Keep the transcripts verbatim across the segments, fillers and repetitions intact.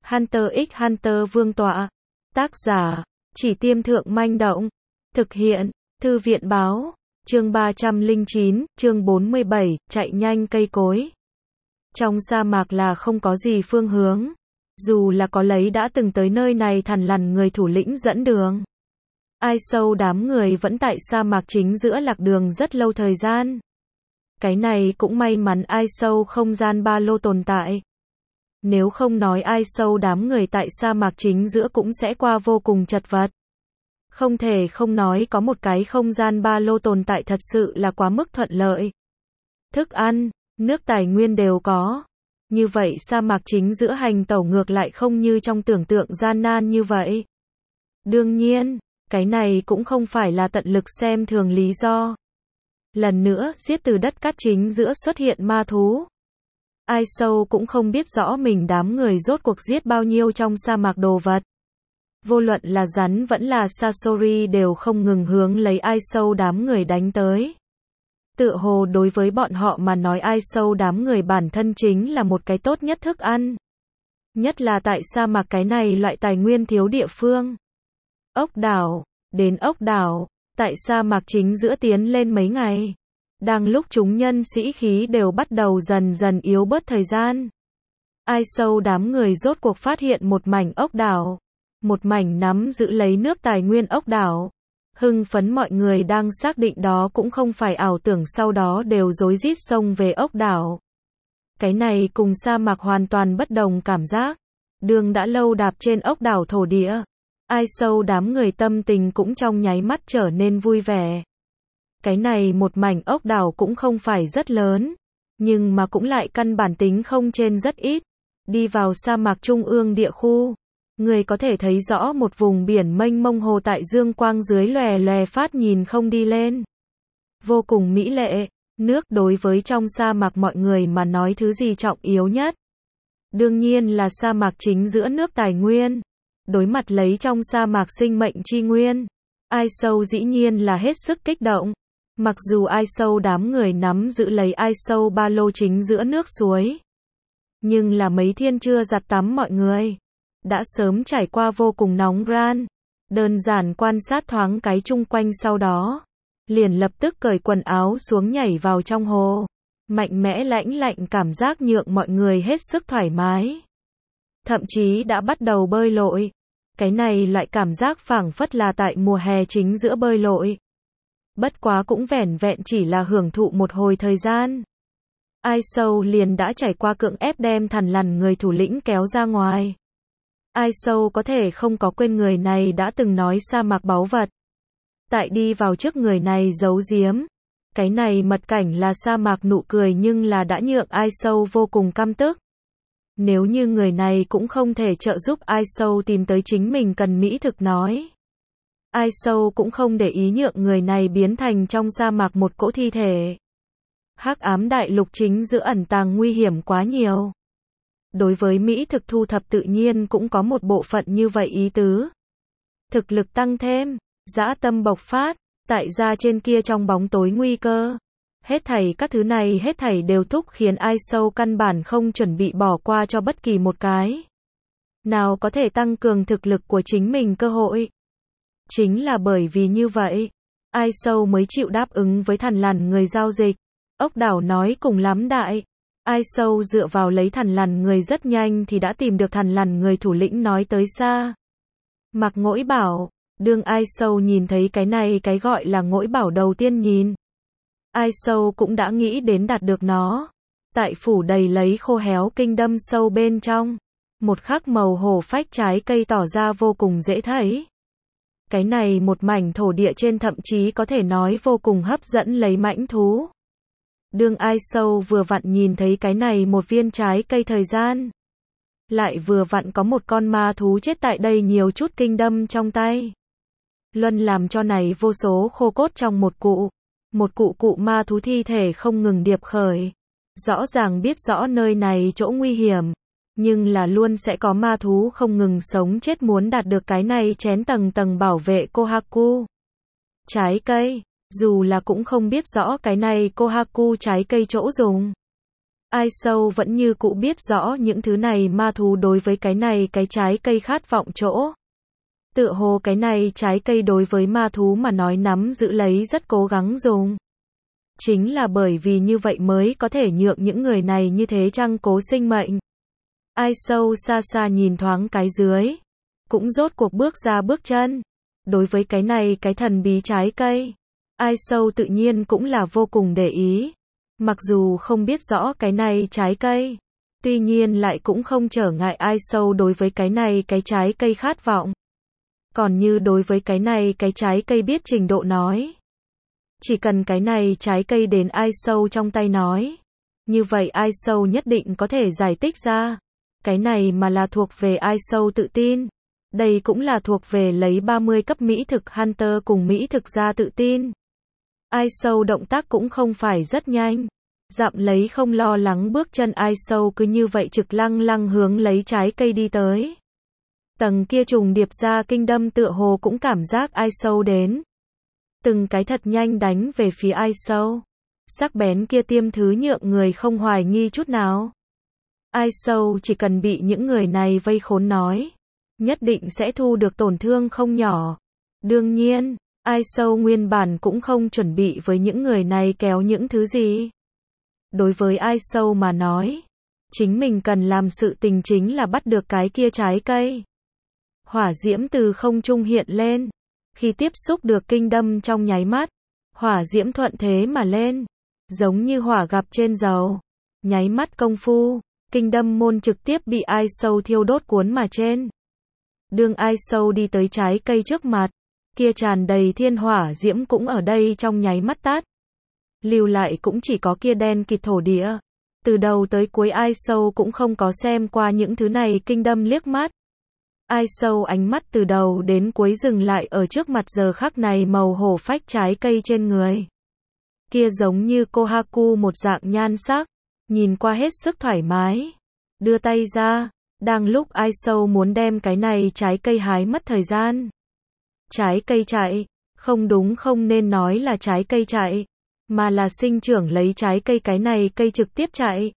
Hunter x Hunter Vương tọa. Tác giả, Chỉ Tiêm Thượng Manh Động. Thực hiện, Thư viện Báo. Chương ba trăm lẻ chín, chương bốn mươi bảy, chạy nhanh cây cối. Trong sa mạc là không có gì phương hướng. Dù là có lấy đã từng tới nơi này thằn lằn người thủ lĩnh dẫn đường. Ai sâu đám người vẫn tại sa mạc chính giữa lạc đường rất lâu thời gian. Cái này cũng may mắn ai sâu không gian ba lô tồn tại. Nếu không nói ai sâu đám người tại sa mạc chính giữa cũng sẽ qua vô cùng chật vật. Không thể không nói có một cái không gian ba lô tồn tại thật sự là quá mức thuận lợi. Thức ăn, nước tài nguyên đều có. Như vậy sa mạc chính giữa hành tẩu ngược lại không như trong tưởng tượng gian nan như vậy. Đương nhiên, cái này cũng không phải là tận lực xem thường lý do. Lần nữa, giết từ đất cát chính giữa xuất hiện ma thú. Ai sâu cũng không biết rõ mình đám người rốt cuộc giết bao nhiêu trong sa mạc đồ vật. Vô luận là rắn vẫn là Sasori đều không ngừng hướng lấy ai sâu đám người đánh tới. Tựa hồ đối với bọn họ mà nói ai sâu đám người bản thân chính là một cái tốt nhất thức ăn. Nhất là tại sa mạc cái này loại tài nguyên thiếu địa phương. Ốc đảo, đến ốc đảo, tại sa mạc chính giữa tiến lên mấy ngày. Đang lúc chúng nhân sĩ khí đều bắt đầu dần dần yếu bớt thời gian. Ai sâu đám người rốt cuộc phát hiện một mảnh ốc đảo. Một mảnh nắm giữ lấy nước tài nguyên ốc đảo. Hưng phấn mọi người đang xác định đó cũng không phải ảo tưởng, sau đó đều rối rít xông về ốc đảo. Cái này cùng sa mạc hoàn toàn bất đồng cảm giác. Đường đã lâu đạp trên ốc đảo thổ địa. Ai sâu đám người tâm tình cũng trong nháy mắt trở nên vui vẻ. Cái này một mảnh ốc đảo cũng không phải rất lớn, nhưng mà cũng lại căn bản tính không trên rất ít. Đi vào sa mạc trung ương địa khu, người có thể thấy rõ một vùng biển mênh mông hồ tại dương quang dưới lòe lòe phát nhìn không đi lên. Vô cùng mỹ lệ, nước đối với trong sa mạc mọi người mà nói thứ gì trọng yếu nhất. Đương nhiên là sa mạc chính giữa nước tài nguyên. Đối mặt lấy trong sa mạc sinh mệnh chi nguyên, ai sâu dĩ nhiên là hết sức kích động. Mặc dù ai sâu đám người nắm giữ lấy ai sâu ba lô chính giữa nước suối. Nhưng là mấy thiên chưa giặt tắm mọi người. Đã sớm trải qua vô cùng nóng ran. Đơn giản quan sát thoáng cái chung quanh sau đó. Liền lập tức cởi quần áo xuống nhảy vào trong hồ. Mạnh mẽ lãnh lạnh cảm giác nhượng mọi người hết sức thoải mái. Thậm chí đã bắt đầu bơi lội. Cái này loại cảm giác phảng phất là tại mùa hè chính giữa bơi lội. Bất quá cũng vẻn vẹn chỉ là hưởng thụ một hồi thời gian. Ai sâu liền đã trải qua cưỡng ép đem thằn lằn người thủ lĩnh kéo ra ngoài. Ai sâu có thể không có quên người này đã từng nói sa mạc báu vật. Tại đi vào trước người này giấu giếm. Cái này mật cảnh là sa mạc nụ cười nhưng là đã nhượng ai sâu vô cùng căm tức. Nếu như người này cũng không thể trợ giúp ai sâu tìm tới chính mình cần mỹ thực nói. Ai sâu cũng không để ý nhượng người này biến thành trong sa mạc một cỗ thi thể. Hắc ám đại lục chính giữa ẩn tàng nguy hiểm quá nhiều. Đối với mỹ thực thu thập tự nhiên cũng có một bộ phận như vậy ý tứ. Thực lực tăng thêm, dã tâm bộc phát, tại ra trên kia trong bóng tối nguy cơ. Hết thảy các thứ này hết thảy đều thúc khiến ai sâu căn bản không chuẩn bị bỏ qua cho bất kỳ một cái. Nào có thể tăng cường thực lực của chính mình cơ hội. Chính là bởi vì như vậy, ai sâu mới chịu đáp ứng với thằn lằn người giao dịch. Ốc đảo nói cùng lắm đại. Ai sâu dựa vào lấy thằn lằn người rất nhanh thì đã tìm được thằn lằn người thủ lĩnh nói tới xa. Mặc ngỗi bảo, đương ai sâu nhìn thấy cái này cái gọi là ngỗi bảo đầu tiên nhìn. Ai sâu cũng đã nghĩ đến đạt được nó. Tại phủ đầy lấy khô héo kinh đâm sâu bên trong. Một khắc màu hổ phách trái cây tỏ ra vô cùng dễ thấy. Cái này một mảnh thổ địa trên thậm chí có thể nói vô cùng hấp dẫn lấy mãnh thú. Đương ai sâu vừa vặn nhìn thấy cái này một viên trái cây thời gian. Lại vừa vặn có một con ma thú chết tại đây nhiều chút kinh đâm trong tay. Luân làm cho này vô số khô cốt trong một cụ. Một cụ cụ ma thú thi thể không ngừng điệp khởi. Rõ ràng biết rõ nơi này chỗ nguy hiểm. Nhưng là luôn sẽ có ma thú không ngừng sống chết muốn đạt được cái này chén tầng tầng bảo vệ Kohaku. Trái cây, dù là cũng không biết rõ cái này Kohaku trái cây chỗ dùng. Ai Sâu vẫn như cũ biết rõ những thứ này ma thú đối với cái này cái trái cây khát vọng chỗ. Tựa hồ cái này trái cây đối với ma thú mà nói nắm giữ lấy rất cố gắng dùng. Chính là bởi vì như vậy mới có thể nhượng những người này như thế trăng cố sinh mệnh. Ai Sâu xa xa nhìn thoáng cái dưới. Cũng rốt cuộc bước ra bước chân. Đối với cái này cái thần bí trái cây. Ai Sâu tự nhiên cũng là vô cùng để ý. Mặc dù không biết rõ cái này trái cây. Tuy nhiên lại cũng không trở ngại Ai Sâu đối với cái này cái trái cây khát vọng. Còn như đối với cái này cái trái cây biết trình độ nói. Chỉ cần cái này trái cây đến Ai Sâu trong tay nói. Như vậy Ai Sâu nhất định có thể giải tích ra. Cái này mà là thuộc về Ai Sâu tự tin. Đây cũng là thuộc về lấy ba mươi cấp Mỹ thực Hunter cùng Mỹ thực ra tự tin. Ai Sâu động tác cũng không phải rất nhanh. Dặm lấy không lo lắng bước chân Ai Sâu cứ như vậy trực lăng lăng hướng lấy trái cây đi tới. Tầng kia trùng điệp ra kinh đâm tựa hồ cũng cảm giác Ai Sâu đến. Từng cái thật nhanh đánh về phía Ai Sâu. Sắc bén kia tiêm thứ nhượng người không hoài nghi chút nào. Ai Sâu chỉ cần bị những người này vây khốn nói. Nhất định sẽ thu được tổn thương không nhỏ. Đương nhiên, Ai Sâu nguyên bản cũng không chuẩn bị với những người này kéo những thứ gì. Đối với Ai Sâu mà nói. Chính mình cần làm sự tình chính là bắt được cái kia trái cây. Hỏa diễm từ không trung hiện lên. Khi tiếp xúc được kinh đâm trong nháy mắt. Hỏa diễm thuận thế mà lên. Giống như hỏa gặp trên dầu. Nháy mắt công phu. Kinh đâm môn trực tiếp bị Ai Sâu thiêu đốt cuốn mà trên. Đương Ai Sâu đi tới trái cây trước mặt. Kia tràn đầy thiên hỏa diễm cũng ở đây trong nháy mắt tắt. Lưu lại cũng chỉ có kia đen kịt thổ địa. Từ đầu tới cuối Ai Sâu cũng không có xem qua những thứ này kinh đâm liếc mắt. Ai Sâu ánh mắt từ đầu đến cuối dừng lại ở trước mặt giờ khắc này màu hổ phách trái cây trên người. Kia giống như Kohaku một dạng nhan sắc. Nhìn qua hết sức thoải mái. Đưa tay ra. Đang lúc Ai Sâu muốn đem cái này trái cây hái mất thời gian. Trái cây chạy. Không đúng, không nên nói là trái cây chạy. Mà là sinh trưởng lấy trái cây cái này cây trực tiếp chạy.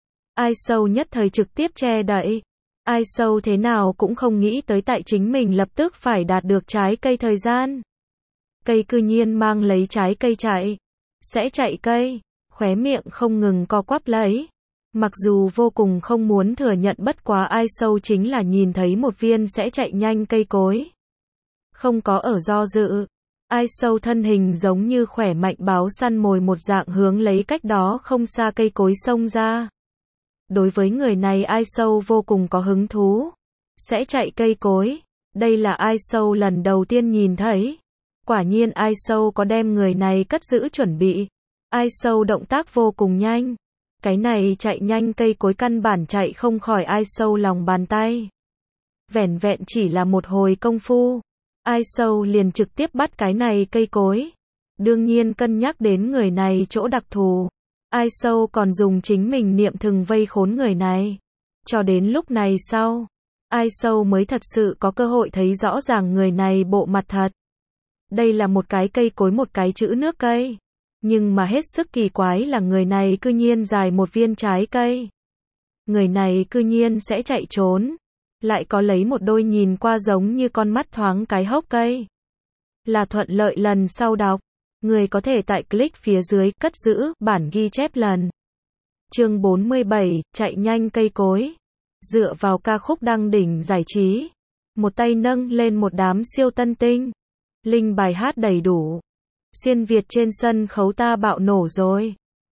Ai Sâu nhất thời trực tiếp che đậy. Ai Sâu thế nào cũng không nghĩ tới tại chính mình lập tức phải đạt được trái cây thời gian. Cây cư nhiên mang lấy trái cây chạy. Sẽ chạy cây. Khóe miệng không ngừng co quắp lấy. Mặc dù vô cùng không muốn thừa nhận, bất quá Ai Sâu chính là nhìn thấy một viên sẽ chạy nhanh cây cối. Không có ở do dự. Ai Sâu thân hình giống như khỏe mạnh báo săn mồi một dạng hướng lấy cách đó không xa cây cối xông ra. Đối với người này Ai Sâu vô cùng có hứng thú. Sẽ chạy cây cối. Đây là Ai Sâu lần đầu tiên nhìn thấy. Quả nhiên Ai Sâu có đem người này cất giữ chuẩn bị. Ai Sâu động tác vô cùng nhanh. Cái này chạy nhanh cây cối căn bản chạy không khỏi Ai Sâu lòng bàn tay. Vẻn vẹn chỉ là một hồi công phu. Ai Sâu liền trực tiếp bắt cái này cây cối. Đương nhiên cân nhắc đến người này chỗ đặc thù. Ai Sâu còn dùng chính mình niệm thừng vây khốn người này. Cho đến lúc này sau. Ai Sâu mới thật sự có cơ hội thấy rõ ràng người này bộ mặt thật. Đây là một cái cây cối, một cái chữ nước cây. Nhưng mà hết sức kỳ quái là người này cư nhiên dài một viên trái cây. Người này cư nhiên sẽ chạy trốn. Lại có lấy một đôi nhìn qua giống như con mắt thoáng cái hốc cây. Là thuận lợi lần sau đọc. Người có thể tại click phía dưới cất giữ bản ghi chép lần. Chương bốn mươi bảy, chạy nhanh cây cối. Dựa vào ca khúc đăng đỉnh giải trí. Một tay nâng lên một đám siêu tân tinh. Linh bài hát đầy đủ. Xuyên Việt trên sân khấu ta bạo nổ rồi.